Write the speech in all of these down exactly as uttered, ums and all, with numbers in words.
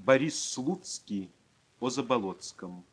Борис Слуцкий о Заболоцком.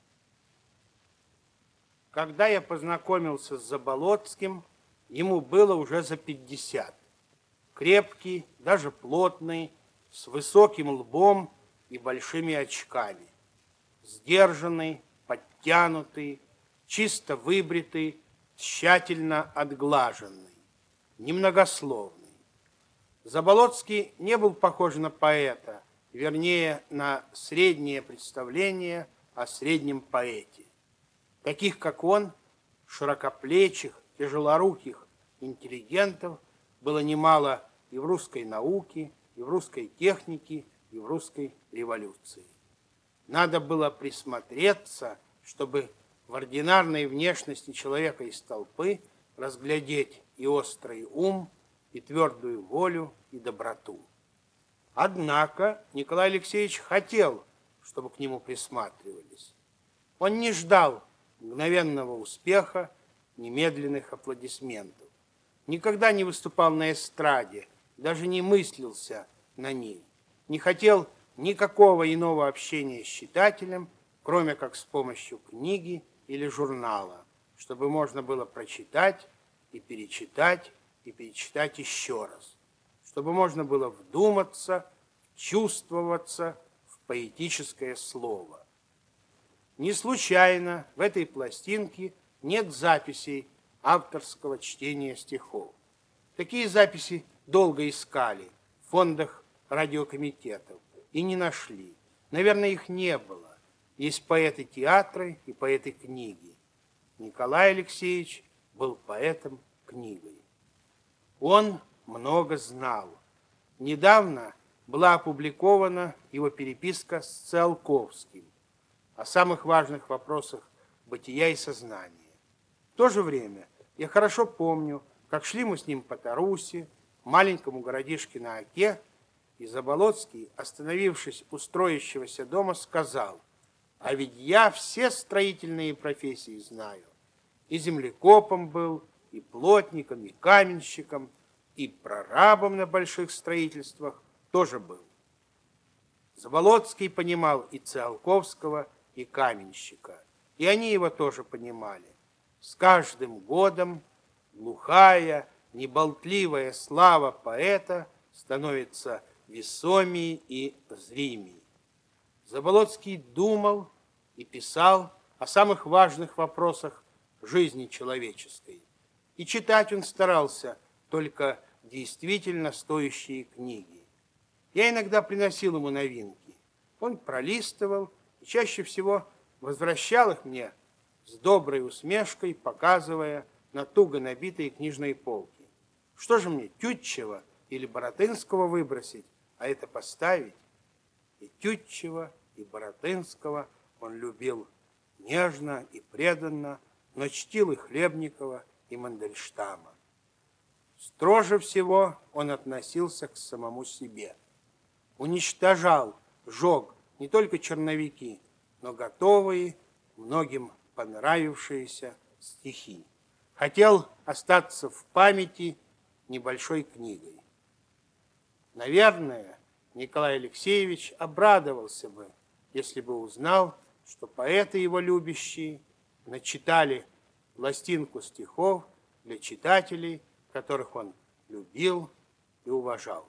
Когда я познакомился с Заболоцким, ему было уже за пятьдесят. Крепкий, даже плотный, с высоким лбом и большими очками. Сдержанный, подтянутый, чисто выбритый, тщательно отглаженный, немногословный. Заболоцкий не был похож на поэта, вернее, на среднее представление о среднем поэте. Таких, как он, широкоплечих, тяжелоруких интеллигентов было немало и в русской науке, и в русской технике, и в русской революции. Надо было присмотреться, чтобы в ординарной внешности человека из толпы разглядеть и острый ум, и твердую волю, и доброту. Однако Николай Алексеевич хотел, чтобы к нему присматривались. Он не ждал мгновенного успеха, немедленных аплодисментов. Никогда не выступал на эстраде, даже не мыслился на ней. Не хотел никакого иного общения с читателем, кроме как с помощью книги или журнала, чтобы можно было прочитать и перечитать, и перечитать еще раз, чтобы можно было вдуматься, чувствоваться в поэтическое слово. Не случайно в этой пластинке нет записей авторского чтения стихов. Такие записи долго искали в фондах радиокомитетов и не нашли. Наверное, их не было. Есть поэты театра и поэты книги. Николай Алексеевич был поэтом книгой. Он много знал. Недавно была опубликована его переписка с Циолковским о самых важных вопросах бытия и сознания. В то же время я хорошо помню, как шли мы с ним по Тарусе, маленькому городишке на Оке, и Заболоцкий, остановившись у строящегося дома, сказал: «А ведь я все строительные профессии знаю. И землекопом был, и плотником, и каменщиком, и прорабом на больших строительствах тоже был». Заболоцкий понимал и Циолковского, и каменщика, и они его тоже понимали. С каждым годом глухая, неболтливая слава поэта становится весомее и зримее. Заболоцкий думал и писал о самых важных вопросах жизни человеческой. И читать он старался только действительно стоящие книги. Я иногда приносил ему новинки. Он пролистывал и чаще всего возвращал их мне с доброй усмешкой, показывая на туго набитые книжные полки. Что же мне, Тютчева или Баратынского выбросить, а это поставить? И Тютчева, и Баратынского он любил нежно и преданно, но чтил и Хлебникова, и Мандельштама. Строже всего он относился к самому себе. Уничтожал, жег не только черновики, но готовые, многим понравившиеся стихи. Хотел остаться в памяти небольшой книгой. Наверное, Николай Алексеевич обрадовался бы, если бы узнал, что поэты его любящие начитали пластинку стихов для читателей, которых он любил и уважал.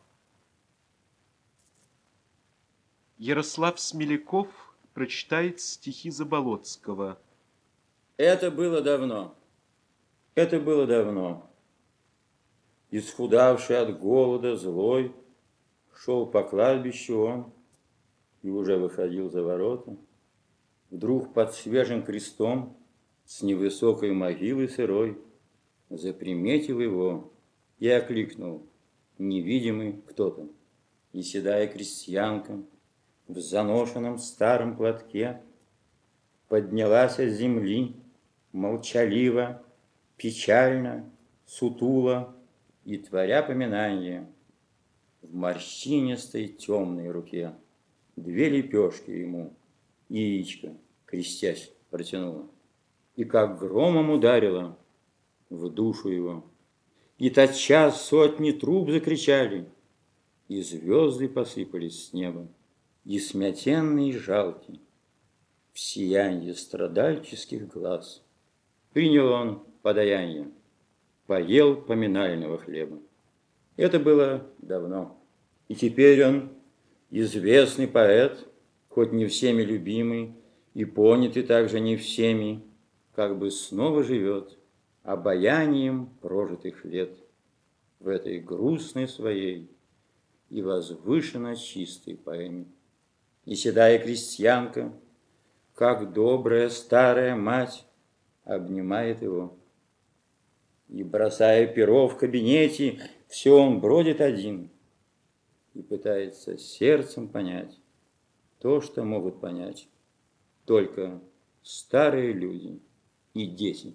Ярослав Смеляков прочитает стихи Заболоцкого. Это было давно. Это было давно. Исхудавший от голода, злой, шел по кладбищу он и уже выходил за ворота. Вдруг под свежим крестом с невысокой могилы сырой заприметил его и окликнул невидимый кто-то. И седая крестьянка в заношенном старом платке поднялась с земли, молчаливо, печально, сутуло, и, творя поминание, в морщинистой темной руке две лепешки ему яичко, крестясь, протянула. И как громом ударила в душу его. И тотчас сотни труб закричали, и звезды посыпались с неба. и смятенный и жалкий, в сиянье страдальческих глаз. Принял он подаяние, поел поминального хлеба. Это было давно. И теперь он, известный поэт, хоть не всеми любимый и понятый также не всеми, как бы снова живет обаянием прожитых лет в этой грустной своей и возвышенно чистой поэме. И седая крестьянка, как добрая старая мать, обнимает его. И, бросая перо в кабинете, все он бродит один и пытается сердцем понять то, что могут понять только старые люди и дети.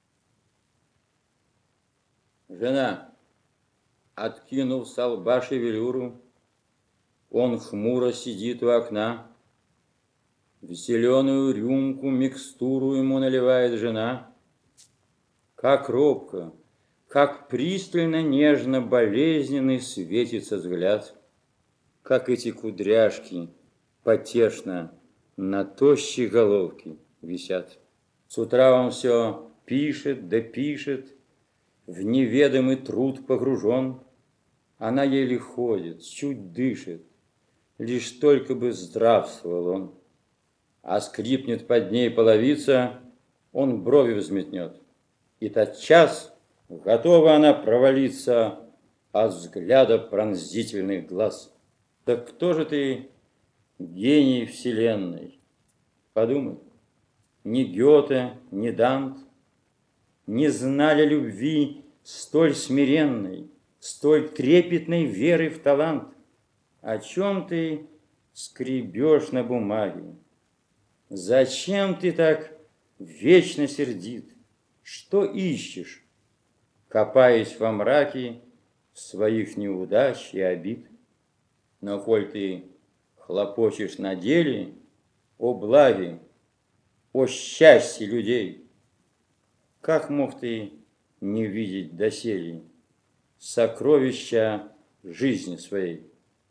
Жена, откинув со лба шевелюру, он хмуро сидит у окна. В зеленую рюмку микстуру ему наливает жена. Как робко, как пристально, нежно, болезненный светится взгляд, как эти кудряшки потешно на тощей головке висят. С утра он все пишет да пишет, в неведомый труд погружен. Она еле ходит, чуть дышит, лишь только бы здравствовал он. А скрипнет под ней половица, он брови взметнет, и тотчас готова она провалиться от взгляда пронзительных глаз. Так кто же ты, гений вселенной? Подумай, ни Гёте, ни Дант не знали любви столь смиренной, столь трепетной веры в талант. О чем ты скребешь на бумаге? Зачем ты так вечно сердит? Что ищешь, копаясь во мраке своих неудач и обид? Но коль ты хлопочешь на деле о благе, о счастье людей, как мог ты не видеть доселе сокровища жизни своей?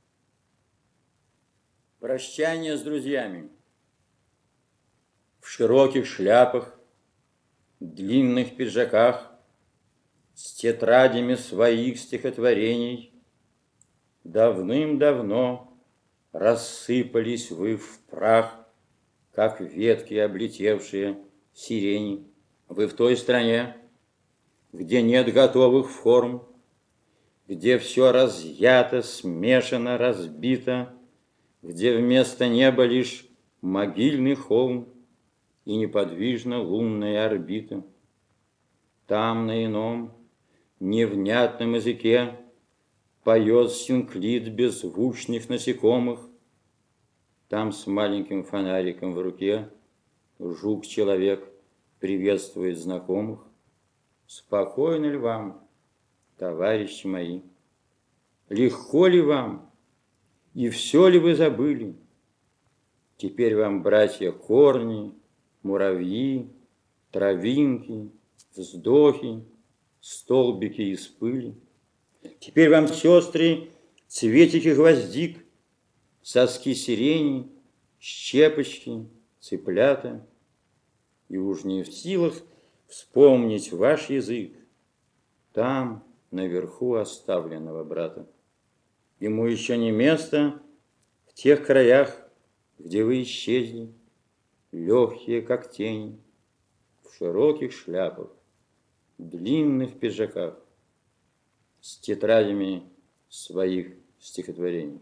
Прощание с друзьями. В широких шляпах, длинных пиджаках, с тетрадями своих стихотворений давным-давно рассыпались вы в прах, как ветки, облетевшие сирени. Вы в той стране, где нет готовых форм, где все разъято, смешано, разбито, где вместо неба лишь могильный холм и неподвижна лунная орбита. Там на ином невнятном языке поет синклит беззвучных насекомых. Там с маленьким фонариком в руке жук-человек приветствует знакомых. Спокойно ли вам, товарищи мои? Легко ли вам? И все ли вы забыли? Теперь вам, братья, корни, муравьи, травинки, вздохи, столбики из пыли. Теперь вам, сестры, цветики гвоздик, соски сирени, щепочки, цыплята. И уж не в силах вспомнить ваш язык там, наверху оставленного брата. Ему еще не место в тех краях, где вы исчезли, легкие, как тени, в широких шляпах, длинных пиджаках, с тетрадями своих стихотворений.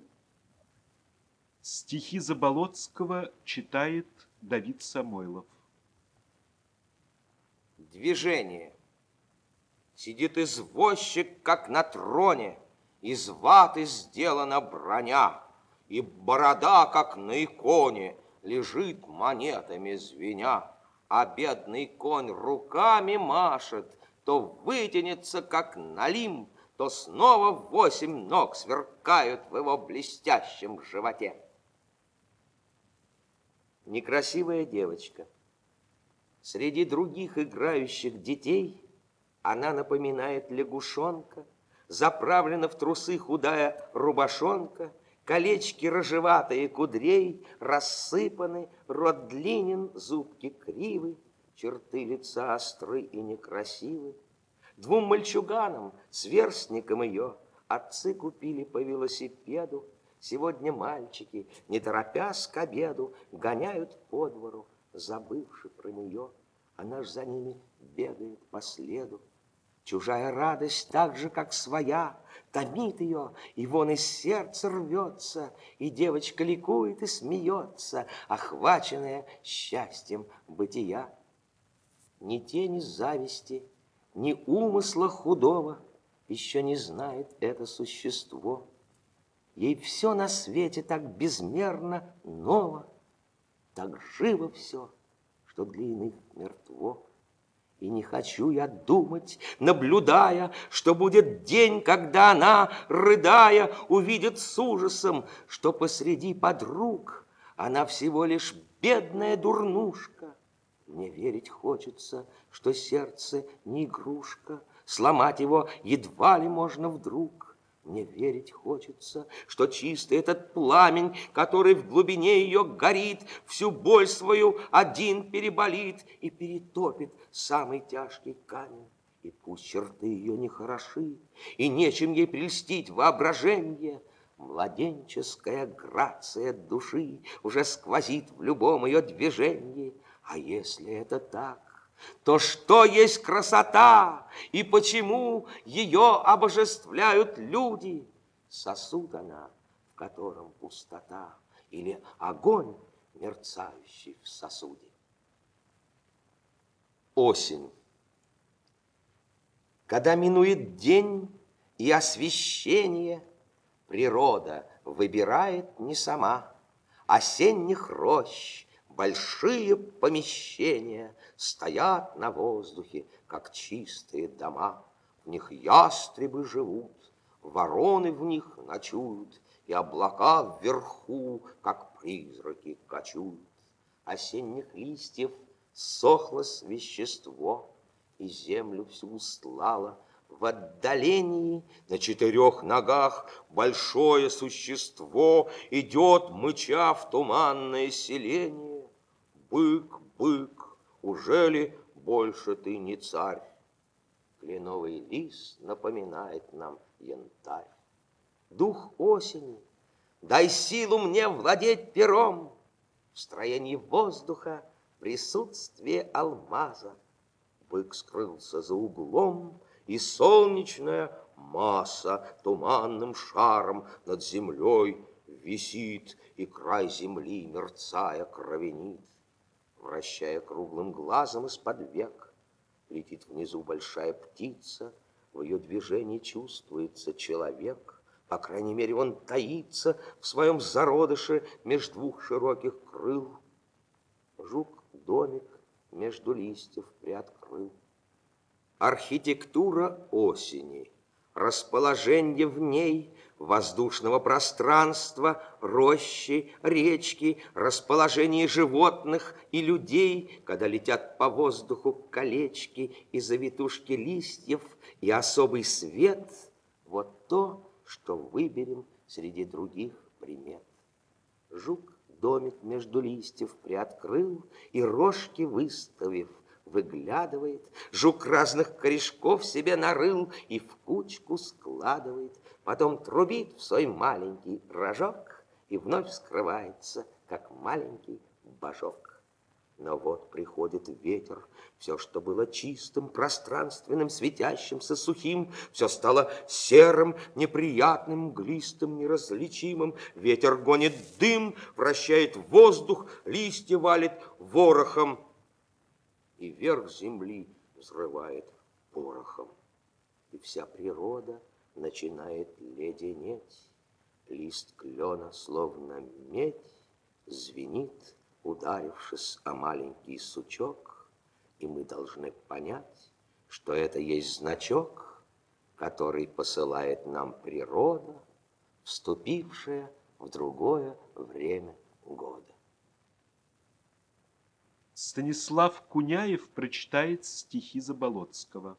Стихи Заболоцкого читает Давид Самойлов. Движение. Сидит извозчик, как на троне, из ваты сделана броня, и борода, как на иконе, лежит монетами звеня, а бедный конь руками машет, то вытянется, как налим, то снова восемь ног сверкают в его блестящем животе. Некрасивая девочка. Среди других играющих детей она напоминает лягушонка, заправлена в трусы худая рубашонка, колечки рыжеватые кудрей рассыпаны, рот длинен, зубки кривы, черты лица остры и некрасивы. Двум мальчуганам, сверстникам ее, отцы купили по велосипеду. Сегодня мальчики, не торопясь к обеду, гоняют по двору, забывши про нее. Она ж за ними бегает по следу. Чужая радость, так же, как своя, томит ее, и вон из сердца рвется, и девочка ликует и смеется, охваченная счастьем бытия. Ни тени зависти, ни умысла худого еще не знает это существо. Ей все на свете так безмерно ново, так живо все, что для иных мертво. И не хочу я думать, наблюдая, что будет день, когда она, рыдая, увидит с ужасом, что посреди подруг она всего лишь бедная дурнушка. Мне верить хочется, что сердце не игрушка, сломать его едва ли можно вдруг. Мне верить хочется, что чистый этот пламень, который в глубине ее горит, всю боль свою один переболит и перетопит самый тяжкий камень. И пусть черты ее не хороши, и нечем ей прельстить воображение, младенческая грация души уже сквозит в любом ее движении. А если это так, то что есть красота, и почему ее обожествляют люди? Сосуд она, в котором пустота, или огонь, мерцающий в сосуде? Осень. Когда минует день и освещение, природа выбирает не сама осенних рощ. Большие помещения стоят на воздухе, как чистые дома. В них ястребы живут, вороны в них ночуют, и облака вверху, как призраки, кочуют. Осенних листьев сохлось вещество, и землю всю устлало. В отдалении на четырех ногах большое существо идет, мыча в туманное селение. Бык, бык, уже ли больше ты не царь? Кленовый лист напоминает нам янтарь. Дух осени, дай силу мне владеть пером. В строении воздуха присутствие алмаза. Бык скрылся за углом, и солнечная масса туманным шаром над землей висит, и край земли, мерцая, кровенит. Вращая круглым глазом из-под век, летит внизу большая птица, в ее движении чувствуется человек. По крайней мере, он таится в своем зародыше меж двух широких крыл. Жук домик между листьев приоткрыл. Архитектура осени, расположение в ней воздушного пространства, рощи, речки, расположение животных и людей, когда летят по воздуху колечки и завитушки листьев, и особый свет — вот то, что выберем среди других примет. Жук домик между листьев приоткрыл и рожки выставив, выглядывает. Жук разных корешков себе нарыл и в кучку складывает. Потом трубит в свой маленький рожок и вновь скрывается, как маленький божок. Но вот приходит ветер, все, что было чистым, пространственным, светящимся, сухим, все стало серым, неприятным, мглистым, неразличимым. Ветер гонит дым, вращает воздух, листья валит ворохом, и верх земли взрывает порохом. И вся природа начинает леденеть. Лист клена, словно медь, звенит, ударившись о маленький сучок, и мы должны понять, что это есть значок, который посылает нам природа, вступившая в другое время года. Станислав Куняев прочитает стихи Заболоцкого.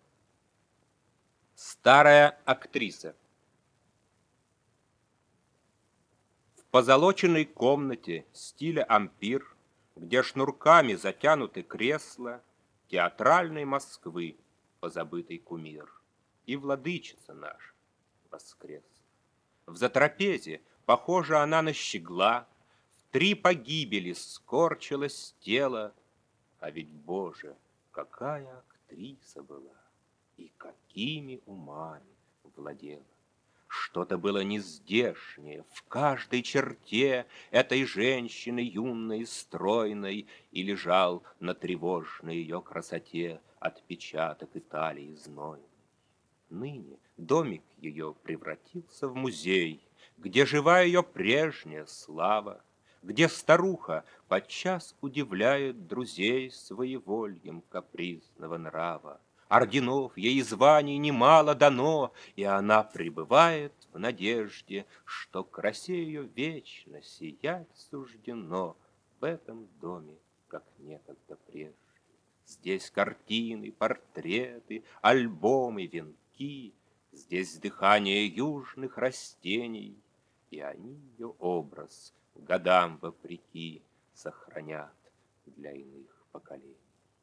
Старая актриса. позолоченной комнате стиля ампир, где шнурками затянуты кресла театральной Москвы, позабытый кумир, и владычица наша воскресла. В затрапезе похожа она на щегла, в три погибели скорчилось тело, а ведь, Боже, какая актриса была и какими умами владела. Что-то было нездешнее в каждой черте этой женщины юной и стройной, и лежал на тревожной ее красоте отпечаток Италии знойной. Ныне домик ее превратился в музей, где жива ее прежняя слава, где старуха подчас удивляет друзей своевольем капризного нрава. Орденов ей и званий немало дано, и она пребывает в надежде, что красе ее вечно сиять суждено в этом доме, как некогда прежде. Здесь картины, портреты, альбомы, венки, здесь дыхание южных растений, и они ее образ годам вопреки сохранят для иных поколений.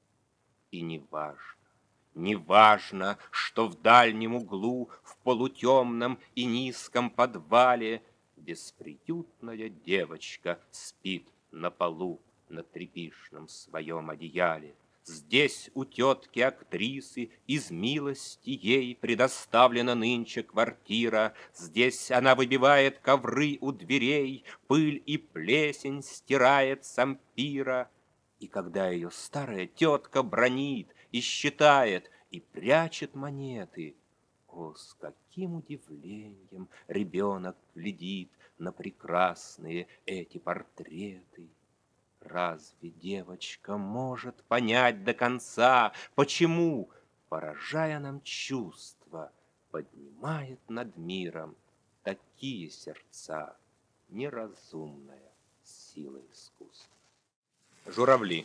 И не важно, не важно, что в дальнем углу, в полутемном и низком подвале бесприютная девочка спит на полу на тряпичном своем одеяле. Здесь у тетки-актрисы из милости ей предоставлена нынче квартира. Здесь она выбивает ковры у дверей, пыль и плесень стирает с ампира. И когда ее старая тетка бранит и считает, и прячет монеты, о, с каким удивлением ребенок глядит на прекрасные эти портреты! Разве девочка может понять до конца, почему, поражая нам чувства, поднимает над миром такие сердца неразумная сила искусства? Журавли.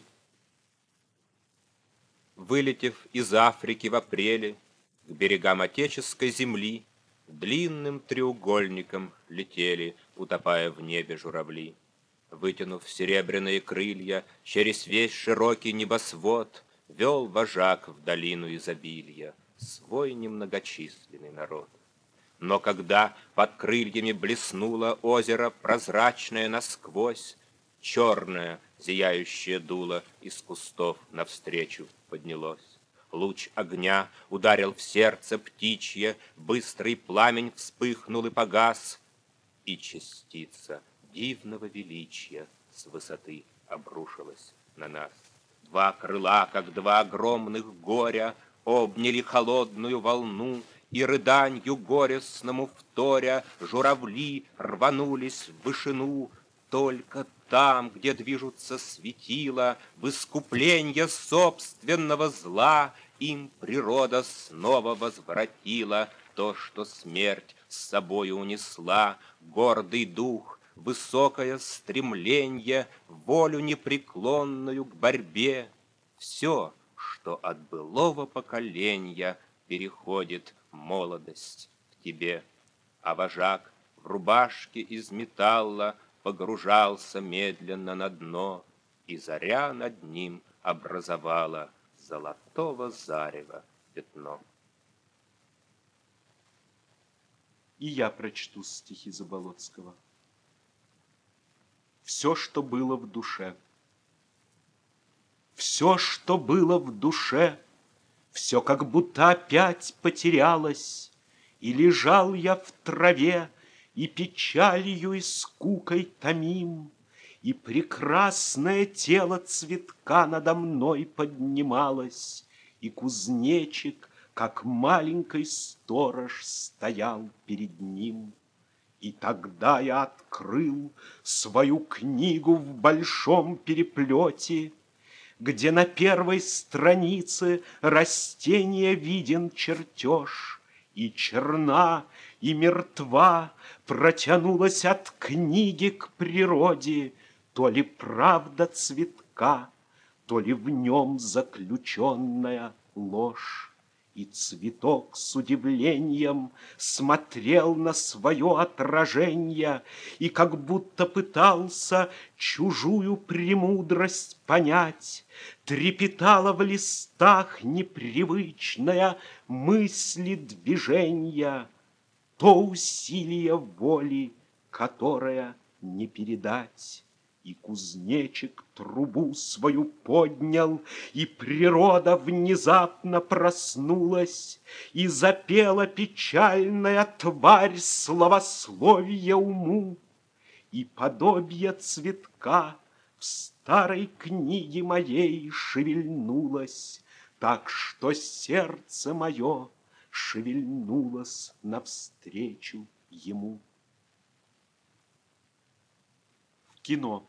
Вылетев из Африки в апреле к берегам отеческой земли, длинным треугольником летели, утопая в небе журавли. Вытянув серебряные крылья, через весь широкий небосвод вел вожак в долину изобилия свой немногочисленный народ. Но когда под крыльями блеснуло озеро, прозрачное насквозь, черное зияющее дуло из кустов навстречу поднялось. Луч огня ударил в сердце птичье, быстрый пламень вспыхнул и погас, и частица дивного величия с высоты обрушилась на нас. Два крыла, как два огромных горя, обняли холодную волну, и рыданью горестному вторя журавли рванулись в вышину. Только там, где движутся светила, в искупление собственного зла, им природа снова возвратила то, что смерть с собою унесла, гордый дух, высокое стремление, волю непреклонную к борьбе. Все, что от былого поколения переходит молодость к тебе. А вожак в рубашке из металла погружался медленно на дно, и заря над ним образовала золотого зарева пятно. И я прочту стихи Заболоцкого. Все, что было в душе. Все, что было в душе, все как будто опять потерялось, и лежал я в траве, и печалью и скукой томим, и прекрасное тело цветка надо мной поднималось, и кузнечик, как маленький сторож, стоял перед ним. И тогда я открыл свою книгу в большом переплете, где на первой странице растения виден чертеж, и черна, и мертва протянулась от книги к природе то ли правда цветка, то ли в нем заключенная ложь. И цветок с удивлением смотрел на свое отражение и как будто пытался чужую премудрость понять. Трепетала в листах непривычная мысли движения, то усилие воли, которое не передать. И кузнечик трубу свою поднял, и природа внезапно проснулась, и запела печальная тварь славословие уму, и подобие цветка в старой книге моей шевельнулось, так что сердце мое шевельнулось навстречу ему. В кино.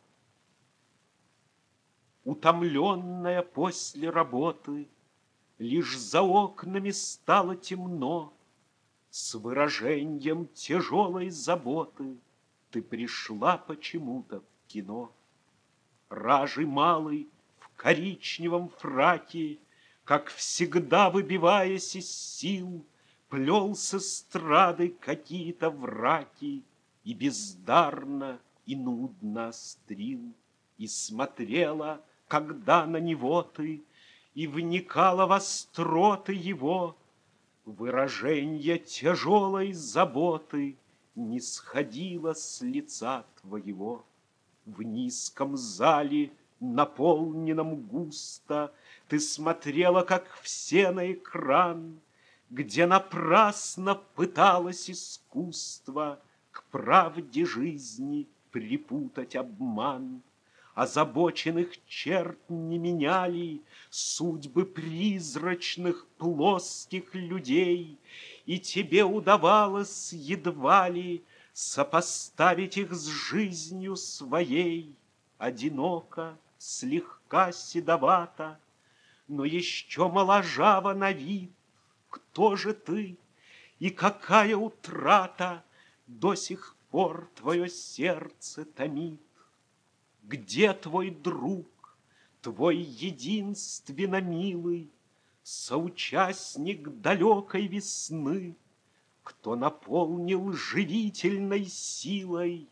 Утомленная после работы, лишь за окнами стало темно. С выражением тяжелой заботы ты пришла почему-то в кино. Ражий малый в коричневом фраке, как всегда выбиваясь из сил, плел с эстрады какие-то враки и бездарно и нудно острил. И смотрела, когда на него ты, и вникала в остроты его, выражение тяжелой заботы не сходило с лица твоего. В низком зале, наполненном густо, ты смотрела, как все на экран, где напрасно пыталось искусство к правде жизни припутать обман. Озабоченных черт не меняли судьбы призрачных плоских людей, и тебе удавалось едва ли сопоставить их с жизнью своей. Одиноко, слегка седовато, но еще моложаво на вид. Кто же ты и какая утрата до сих пор твое сердце томит? Где твой друг, твой единственно милый, соучастник далекой весны, кто наполнил живительной силой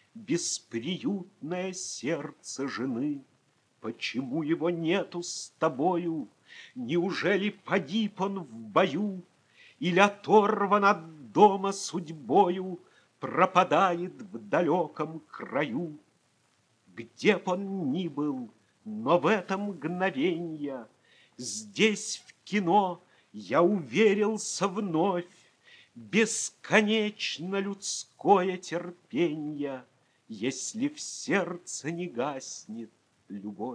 бесприютное сердце жены? Почему его нету с тобою? Неужели погиб он в бою или оторван от дома судьбою, пропадает в далеком краю? Где б он ни был, но в это мгновенье здесь, в кино, я уверился вновь, бесконечно людское терпенье, если в сердце не гаснет любовь.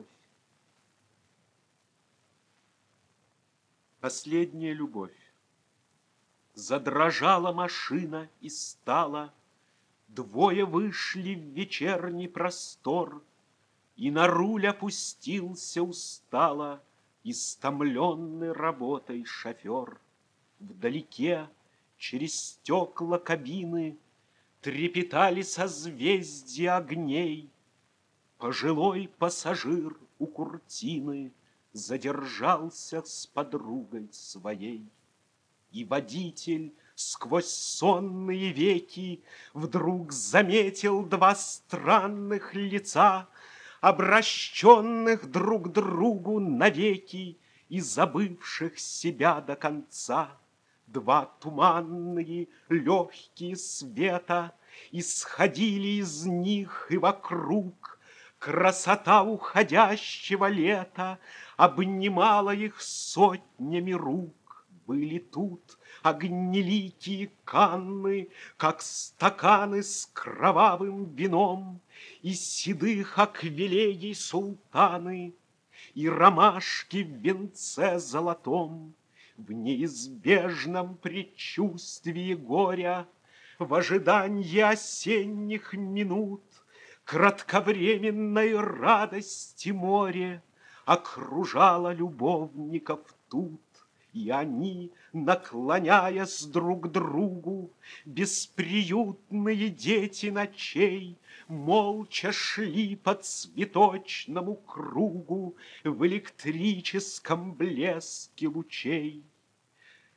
Последняя любовь. Задрожала машина и стала. Двое вышли в вечерний простор, и на руль опустился устало истомленный работой шофер. Вдалеке через стекла кабины трепетали созвездия огней. Пожилой пассажир у куртины задержался с подругой своей. И водитель сквозь сонные веки вдруг заметил два странных лица, обращенных друг к другу навеки и забывших себя до конца. Два туманные легкие света исходили из них, и вокруг красота уходящего лета обнимала их сотнями рук. Были тут огнеликие канны, как стаканы с кровавым вином, и седых аквилеей султаны, и ромашки в венце золотом. В неизбежном предчувствии горя, в ожидании осенних минут, кратковременной радости море окружало любовников тут. И они, наклоняясь друг к другу, бесприютные дети ночей, молча шли по цветочному кругу в электрическом блеске лучей.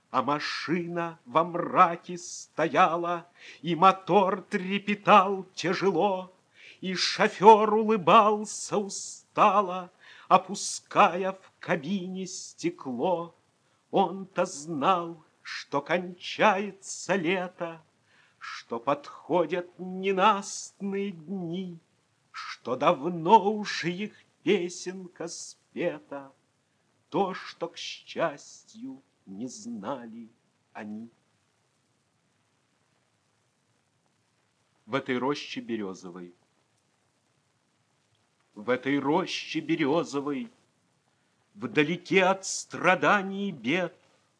А машина во мраке стояла, и мотор трепетал тяжело, и шофер улыбался устало, опуская в кабине стекло. Он-то знал, что кончается лето, что подходят ненастные дни, что давно уж их песенка спета, то, что, к счастью, не знали они. В этой роще березовой, в этой роще березовой, вдалеке от страданий и бед,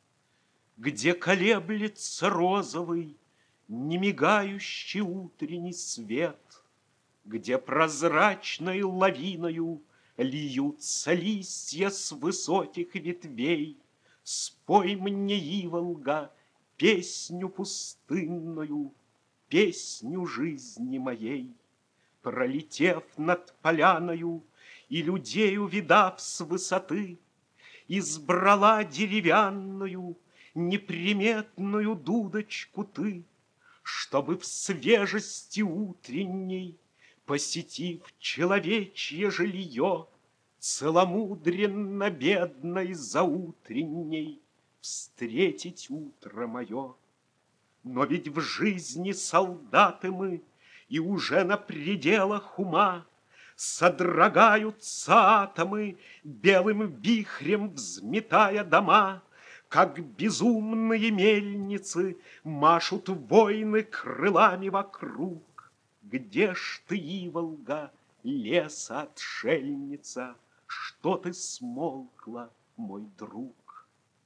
где колеблется розовый, немигающий утренний свет, где прозрачной лавиною льются листья с высоких ветвей, спой мне, Иволга, песню пустынную, песню жизни моей. Пролетев над поляною и людей увидав с высоты, избрала деревянную неприметную дудочку ты, чтобы в свежести утренней, посетив человечье жилье, целомудренно бедной заутренней встретить утро мое. Но ведь в жизни солдаты мы, и уже на пределах ума содрогаются атомы, белым вихрем взметая дома, как безумные мельницы машут воины крылами вокруг. Где ж ты, Иволга, леса отшельница, что ты смолкла, мой друг?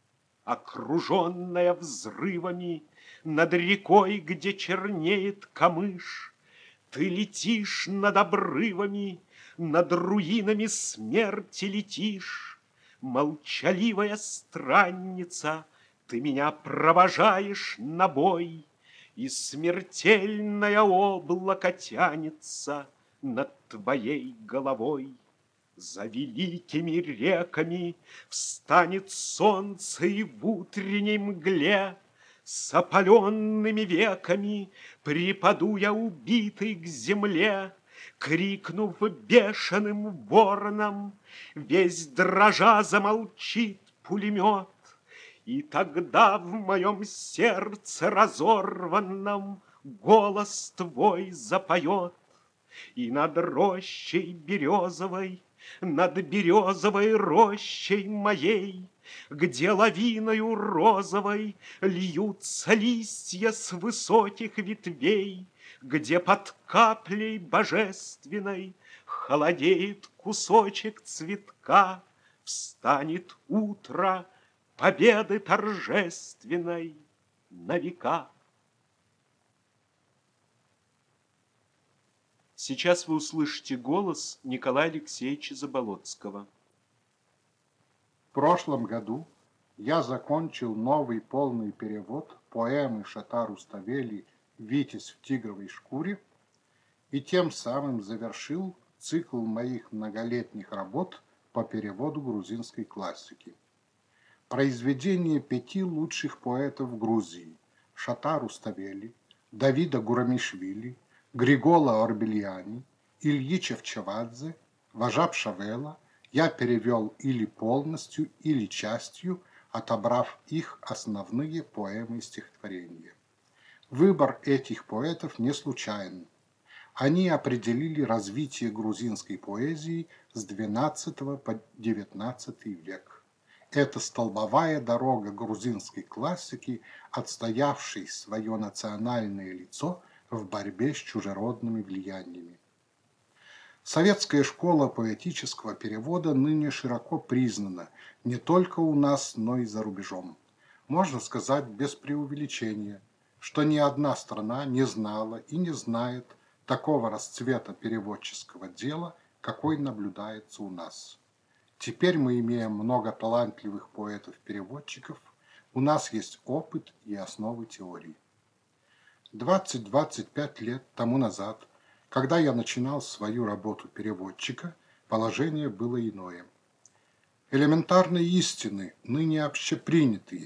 Окруженная взрывами над рекой, где чернеет камыш, ты летишь над обрывами, над руинами смерти летишь. Молчаливая странница, ты меня провожаешь на бой, и смертельное облако тянется над твоей головой. За великими реками встанет солнце, и в утренней мгле с опаленными веками припаду я убитый к земле, крикнув бешеным вороном, весь дрожа замолчит пулемет, и тогда в моем сердце разорванном голос твой запоет, и над рощей березовой, над березовой рощей моей, где лавиною розовой льются листья с высоких ветвей, где под каплей божественной холодеет кусочек цветка, встанет утро победы торжественной на века. Сейчас вы услышите голос Николая Алексеевича Заболоцкого. В прошлом году я закончил новый полный перевод поэмы Шатар Руставели «Витязь в тигровой шкуре» и тем самым завершил цикл моих многолетних работ по переводу грузинской классики. Произведения пяти лучших поэтов Грузии – Шатар Руставели, Давида Гурамишвили, Григола Орбельяни, Ильи Чевчевадзе, Важап Шавела я перевел или полностью, или частью, отобрав их основные поэмы и стихотворения. Выбор этих поэтов не случайен. Они определили развитие грузинской поэзии с двенадцатого по девятнадцатый век. Это столбовая дорога грузинской классики, отстоявшей свое национальное лицо в борьбе с чужеродными влияниями. Советская школа поэтического перевода ныне широко признана не только у нас, но и за рубежом. Можно сказать без преувеличения, что ни одна страна не знала и не знает такого расцвета переводческого дела, какой наблюдается у нас. Теперь мы имеем много талантливых поэтов-переводчиков, у нас есть опыт и основы теории. двадцать-двадцать пять лет тому назад, когда я начинал свою работу переводчика, положение было иное. Элементарные истины, ныне общепринятые,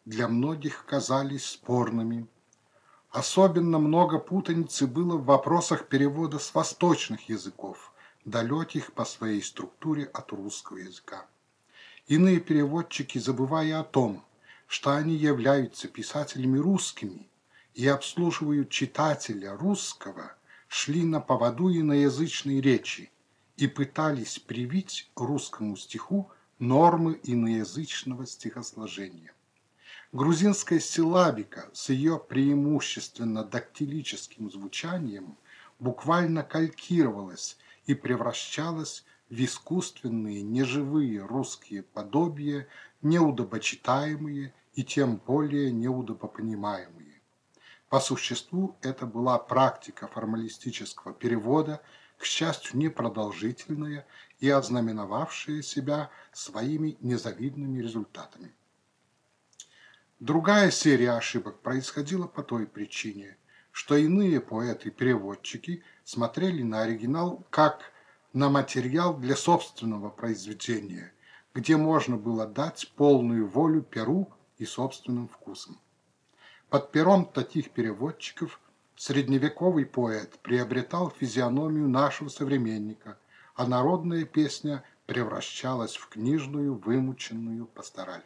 для многих казались спорными. Особенно много путаницы было в вопросах перевода с восточных языков, далеких по своей структуре от русского языка. Иные переводчики, забывая о том, что они являются писателями русскими и обслуживают читателя русского, шли на поводу иноязычной речи и пытались привить русскому стиху нормы иноязычного стихосложения. Грузинская силлабика с ее преимущественно дактилическим звучанием буквально калькировалась и превращалась в искусственные, неживые русские подобия, неудобочитаемые и тем более неудобопонимаемые. По существу это была практика формалистического перевода, к счастью, непродолжительная и ознаменовавшая себя своими незавидными результатами. Другая серия ошибок происходила по той причине, что иные поэты-переводчики смотрели на оригинал как на материал для собственного произведения, где можно было дать полную волю перу и собственным вкусам. Под пером таких переводчиков средневековый поэт приобретал физиономию нашего современника, а народная песня превращалась в книжную, вымученную пастораль.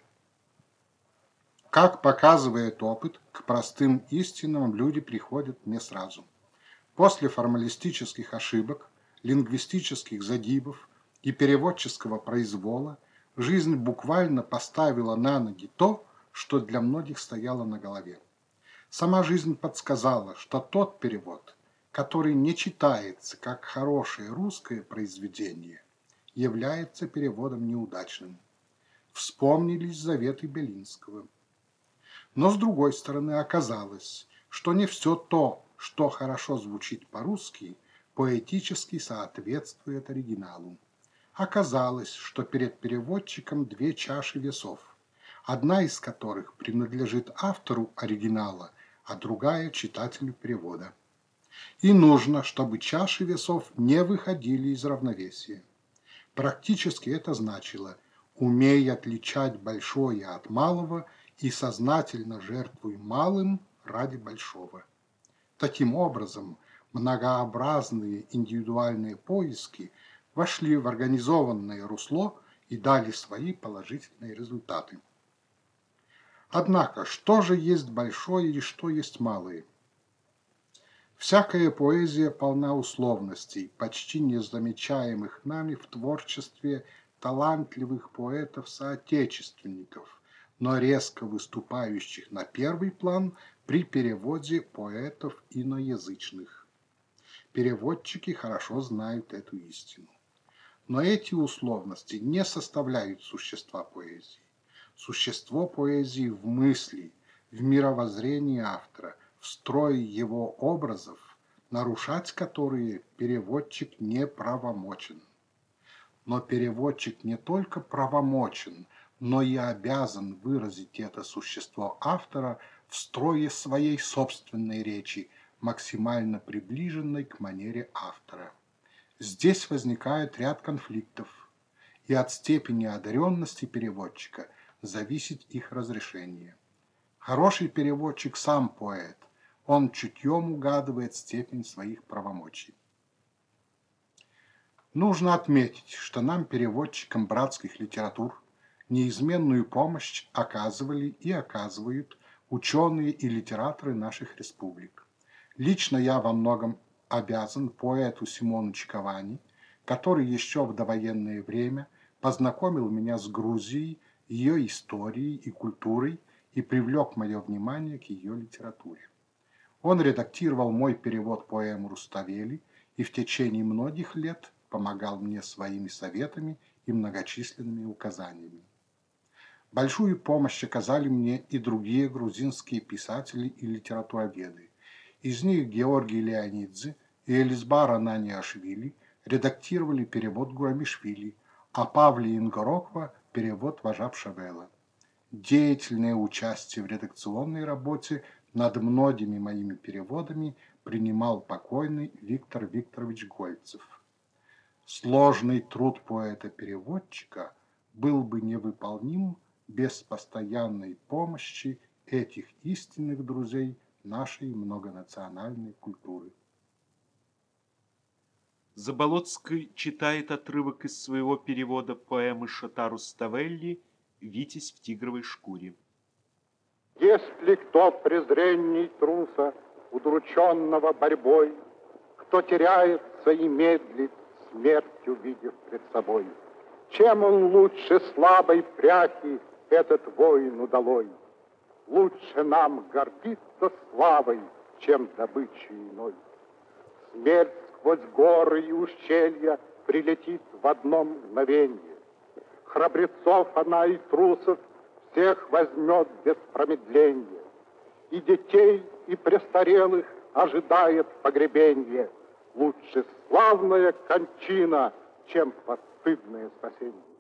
Как показывает опыт, к простым истинам люди приходят не сразу. После формалистических ошибок, лингвистических загибов и переводческого произвола жизнь буквально поставила на ноги то, что для многих стояло на голове. Сама жизнь подсказала, что тот перевод, который не читается как хорошее русское произведение, является переводом неудачным. Вспомнились заветы Белинского. Но с другой стороны оказалось, что не все то, что хорошо звучит по-русски, поэтически соответствует оригиналу. Оказалось, что перед переводчиком две чаши весов, одна из которых принадлежит автору оригинала, а другая читателю перевода. И нужно, чтобы чаши весов не выходили из равновесия. Практически это значило: умей отличать большое от малого и сознательно жертвуй малым ради большого. Таким образом, многообразные индивидуальные поиски вошли в организованное русло и дали свои положительные результаты. Однако, что же есть большое и что есть малое? Всякая поэзия полна условностей, почти незамечаемых нами в творчестве талантливых поэтов-соотечественников, но резко выступающих на первый план при переводе поэтов иноязычных. Переводчики хорошо знают эту истину. Но эти условности не составляют существа поэзии. Существо поэзии в мысли, в мировоззрении автора, в строе его образов, нарушать которые переводчик не правомочен. Но переводчик не только правомочен, но и обязан выразить это существо автора в строе своей собственной речи, максимально приближенной к манере автора. Здесь возникает ряд конфликтов, и от степени одаренности переводчика зависит их разрешение. Хороший переводчик сам поэт, он чутьем угадывает степень своих правомочий. Нужно отметить, что нам, переводчикам братских литератур, неизменную помощь оказывали и оказывают ученые и литераторы наших республик. Лично я во многом обязан поэту Симону Чиковани, который еще в довоенное время познакомил меня с Грузией, ее историей и культурой и привлек мое внимание к ее литературе. Он редактировал мой перевод поэм Руставели и в течение многих лет помогал мне своими советами и многочисленными указаниями. Большую помощь оказали мне и другие грузинские писатели и литературоведы. Из них Георгий Леонидзе и Элизбар Ананиашвили редактировали перевод Гурамишвили, а Павли Ингороква – перевод Важап Шавела. Деятельное участие в редакционной работе над многими моими переводами принимал покойный Виктор Викторович Гольцев. Сложный труд поэта-переводчика был бы невыполним без постоянной помощи этих истинных друзей нашей многонациональной культуры. Заболоцкий читает отрывок из своего перевода поэмы Шота Руставели «Витязь в тигровой шкуре». Если кто презренней труса, удрученного борьбой, кто теряется и медлит, смерть увидев пред собой, чем он лучше слабой пряхи, этот воин удалой? Лучше нам гордиться славой, чем добычей иной. Смерть сквозь горы и ущелья прилетит в одно мгновенье. Храбрецов она и трусов всех возьмет без промедления. И детей, и престарелых ожидает погребенье. Лучше славная кончина, чем постыдное спасение.